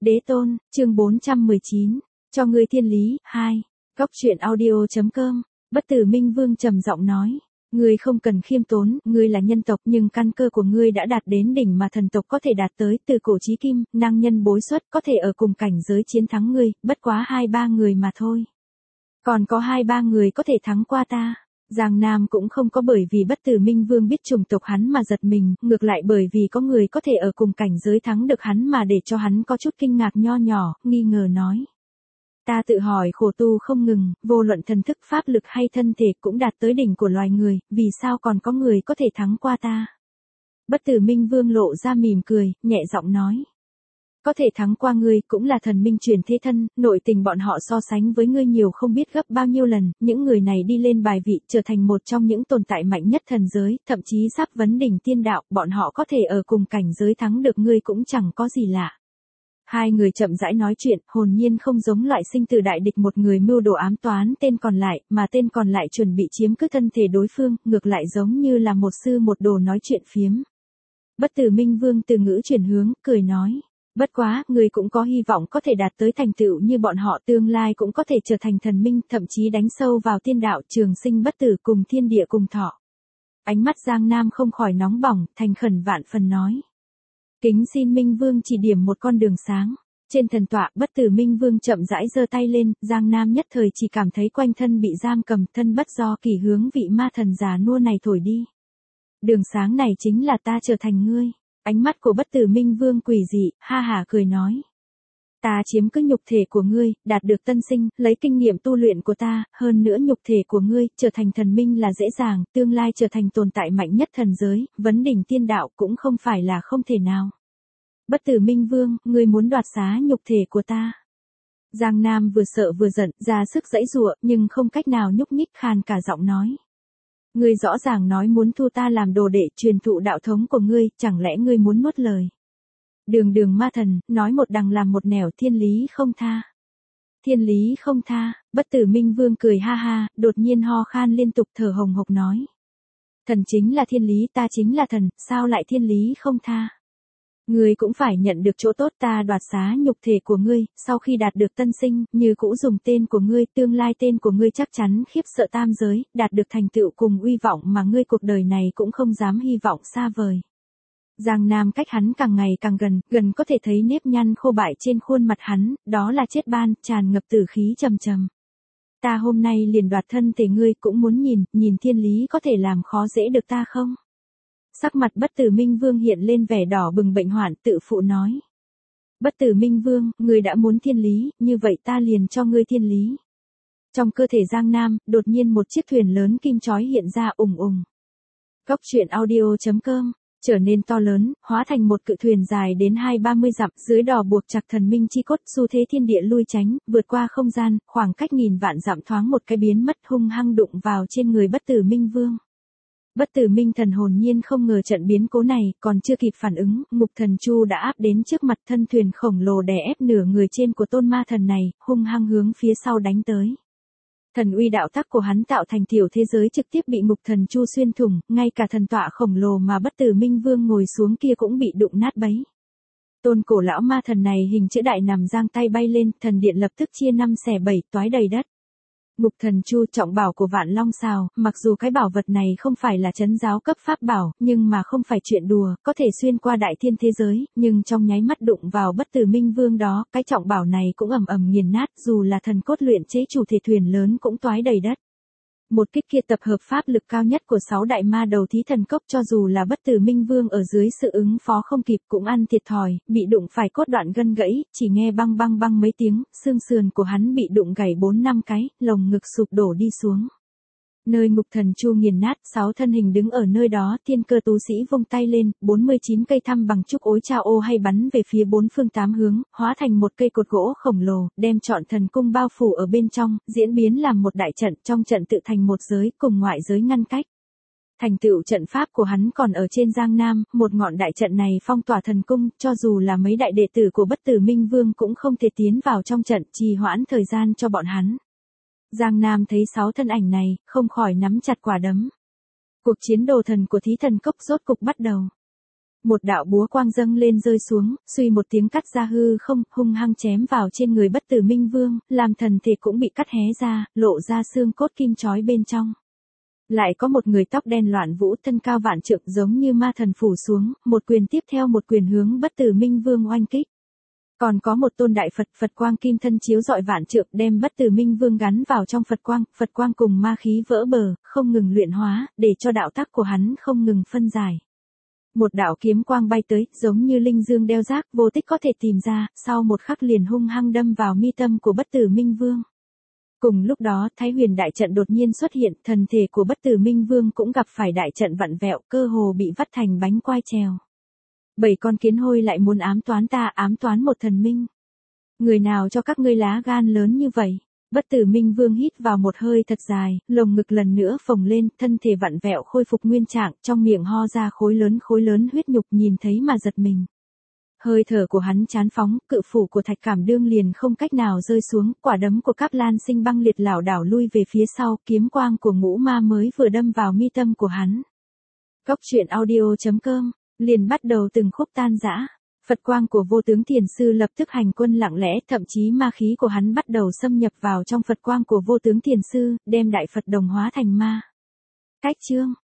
Đế tôn, chương 419, cho ngươi thiên lý, 2. Góc truyện audio.com, Bất Tử Minh Vương trầm giọng nói. Ngươi không cần khiêm tốn, ngươi là nhân tộc nhưng căn cơ của ngươi đã đạt đến đỉnh mà thần tộc có thể đạt tới, từ cổ chí kim, năng nhân bối xuất, có thể ở cùng cảnh giới chiến thắng ngươi, bất quá 2-3 người mà thôi. Còn có 2-3 người có thể thắng qua ta. Giang Nam cũng không có bởi vì Bất Tử Minh Vương biết chủng tộc hắn mà giật mình, ngược lại bởi vì có người có thể ở cùng cảnh giới thắng được hắn mà để cho hắn có chút kinh ngạc nho nhỏ, nghi ngờ nói. Ta tự hỏi khổ tu không ngừng, vô luận thần thức pháp lực hay thân thể cũng đạt tới đỉnh của loài người, vì sao còn có người có thể thắng qua ta? Bất Tử Minh Vương lộ ra mỉm cười, nhẹ giọng nói. Có thể thắng qua ngươi cũng là thần minh truyền thế thân, nội tình bọn họ so sánh với ngươi nhiều không biết gấp bao nhiêu lần, những người này đi lên bài vị trở thành một trong những tồn tại mạnh nhất thần giới, thậm chí sắp vấn đỉnh tiên đạo, bọn họ có thể ở cùng cảnh giới thắng được ngươi cũng chẳng có gì lạ. Hai người chậm rãi nói chuyện, hồn nhiên không giống loại sinh tử đại địch một người mưu đồ ám toán tên còn lại, mà tên còn lại chuẩn bị chiếm cứ thân thể đối phương, ngược lại giống như là một sư một đồ nói chuyện phiếm. Bất Tử Minh Vương từ ngữ chuyển hướng, cười nói. Bất quá, người cũng có hy vọng có thể đạt tới thành tựu như bọn họ, tương lai cũng có thể trở thành thần minh, thậm chí đánh sâu vào tiên đạo, trường sinh bất tử cùng thiên địa cùng thọ. Ánh mắt Giang Nam không khỏi nóng bỏng, thành khẩn vạn phần nói. Kính xin Minh Vương chỉ điểm một con đường sáng. Trên thần tọa, Bất Tử Minh Vương chậm rãi giơ tay lên, Giang Nam nhất thời chỉ cảm thấy quanh thân bị giam cầm, thân bất do kỳ hướng vị ma thần già nua này thổi đi. Đường sáng này chính là ta trở thành ngươi. Ánh mắt của Bất Tử Minh Vương quỷ dị, ha hả cười nói. Ta chiếm cứ nhục thể của ngươi, đạt được tân sinh, lấy kinh nghiệm tu luyện của ta, hơn nữa nhục thể của ngươi, trở thành thần minh là dễ dàng, tương lai trở thành tồn tại mạnh nhất thần giới, vấn đỉnh tiên đạo cũng không phải là không thể nào. Bất Tử Minh Vương, ngươi muốn đoạt xá nhục thể của ta. Giang Nam vừa sợ vừa giận, ra sức giãy giụa, nhưng không cách nào nhúc nhích, khàn cả giọng nói. Ngươi rõ ràng nói muốn thu ta làm đồ đệ, truyền thụ đạo thống của ngươi, chẳng lẽ ngươi muốn nuốt lời? Đường ma thần, nói một đằng làm một nẻo, thiên lý không tha. Thiên lý không tha, Bất Tử Minh Vương cười ha ha, đột nhiên ho khan liên tục thở hồng hộc nói. Thần chính là thiên lý, ta chính là thần, sao lại thiên lý không tha? Ngươi cũng phải nhận được chỗ tốt, ta đoạt xá nhục thể của ngươi, sau khi đạt được tân sinh, như cũ dùng tên của ngươi, tương lai tên của ngươi chắc chắn khiếp sợ tam giới, đạt được thành tựu cùng uy vọng mà ngươi cuộc đời này cũng không dám hy vọng xa vời. Giang Nam cách hắn càng ngày càng gần có thể thấy nếp nhăn khô bại trên khuôn mặt hắn, đó là chết ban, tràn ngập tử khí trầm trầm. Ta hôm nay liền đoạt thân thể ngươi, cũng muốn nhìn thiên lý có thể làm khó dễ được ta không? Sắc mặt Bất Tử Minh Vương hiện lên vẻ đỏ bừng bệnh hoạn, tự phụ nói. Bất Tử Minh Vương, ngươi đã muốn thiên lý, như vậy ta liền cho ngươi thiên lý. Trong cơ thể Giang Nam, đột nhiên một chiếc thuyền lớn kim chói hiện ra ùng ùng. Góc truyện audio.com, trở nên to lớn, hóa thành một cự thuyền dài đến 20-30 dặm, dưới đò buộc chặt thần minh chi cốt, xu thế thiên địa lui tránh, vượt qua không gian, khoảng cách nghìn vạn dặm thoáng một cái biến mất, hung hăng đụng vào trên người Bất Tử Minh Vương. Bất Tử Minh thần hồn nhiên không ngờ trận biến cố này, còn chưa kịp phản ứng, Ngục Thần Chu đã áp đến trước mặt, thân thuyền khổng lồ đè ép nửa người trên của tôn ma thần này, hung hăng hướng phía sau đánh tới. Thần uy đạo tắc của hắn tạo thành tiểu thế giới trực tiếp bị Ngục Thần Chu xuyên thủng, ngay cả thần tọa khổng lồ mà Bất Tử Minh Vương ngồi xuống kia cũng bị đụng nát bấy. Tôn cổ lão ma thần này hình chữ đại nằm giang tay bay lên, thần điện lập tức chia 5 xẻ 7, toái đầy đất. Ngục Thần Chu, trọng bảo của Vạn Long Sào, mặc dù cái bảo vật này không phải là trấn giáo cấp pháp bảo, nhưng mà không phải chuyện đùa, có thể xuyên qua đại thiên thế giới, nhưng trong nháy mắt đụng vào Bất Tử Minh Vương đó, cái trọng bảo này cũng ầm ầm nghiền nát, dù là thần cốt luyện chế chủ thể thuyền lớn cũng toái đầy đất. Một kích kia tập hợp pháp lực cao nhất của 6 đại ma đầu thí thần cốc, cho dù là Bất Tử Minh Vương ở dưới sự ứng phó không kịp cũng ăn thiệt thòi, bị đụng phải cốt đoạn gân gãy, chỉ nghe băng băng băng mấy tiếng, xương sườn của hắn bị đụng gãy 4-5 cái, lồng ngực sụp đổ đi xuống. Nơi Ngục Thần Chu nghiền nát, 6 thân hình đứng ở nơi đó, thiên cơ tú sĩ vung tay lên, 49 cây thăm bằng trúc ối trao ô hay bắn về phía 4 phương 8 hướng, hóa thành một cây cột gỗ khổng lồ, đem trọn thần cung bao phủ ở bên trong, diễn biến làm một đại trận, trong trận tự thành một giới, cùng ngoại giới ngăn cách. Thành tựu trận pháp của hắn còn ở trên Giang Nam, một ngọn đại trận này phong tỏa thần cung, cho dù là mấy đại đệ tử của Bất Tử Minh Vương cũng không thể tiến vào trong trận, trì hoãn thời gian cho bọn hắn. Giang Nam thấy 6 thân ảnh này, không khỏi nắm chặt quả đấm. Cuộc chiến đồ thần của thí thần cốc rốt cục bắt đầu. Một đạo búa quang dâng lên rơi xuống, suy một tiếng cắt ra hư không, hung hăng chém vào trên người Bất Tử Minh Vương, làm thần thể cũng bị cắt hé ra, lộ ra xương cốt kim chói bên trong. Lại có một người tóc đen loạn vũ, thân cao vạn trượng, giống như ma thần phủ xuống, một quyền tiếp theo một quyền hướng Bất Tử Minh Vương oanh kích. Còn có một tôn đại Phật, Phật quang kim thân chiếu rọi vạn trượng, đem Bất Tử Minh Vương gắn vào trong Phật quang cùng ma khí vỡ bờ, không ngừng luyện hóa, để cho đạo tắc của hắn không ngừng phân giải. Một đạo kiếm quang bay tới, giống như linh dương đeo rác, vô tích có thể tìm ra, sau một khắc liền hung hăng đâm vào mi tâm của Bất Tử Minh Vương. Cùng lúc đó, Thái Huyền đại trận đột nhiên xuất hiện, thần thể của Bất Tử Minh Vương cũng gặp phải đại trận vặn vẹo, cơ hồ bị vắt thành bánh quai trèo. 7 con kiến hôi lại muốn ám toán ta, ám toán một thần minh. Người nào cho các ngươi lá gan lớn như vậy? Bất Tử Minh Vương hít vào một hơi thật dài, lồng ngực lần nữa phồng lên, thân thể vặn vẹo khôi phục nguyên trạng, trong miệng ho ra khối lớn huyết nhục, nhìn thấy mà giật mình. Hơi thở của hắn chán phóng, cự phủ của Thạch Cảm Đương liền không cách nào rơi xuống, quả đấm của Cáp Lan Sinh băng liệt lảo đảo lui về phía sau, kiếm quang của ngũ ma mới vừa đâm vào mi tâm của hắn. Góc truyện audio.com, liền bắt đầu từng khúc tan rã. Phật quang của Vô Tướng Thiền Sư lập tức hành quân lặng lẽ, thậm chí ma khí của hắn bắt đầu xâm nhập vào trong Phật quang của Vô Tướng Thiền Sư, đem đại Phật đồng hóa thành ma. Cách chương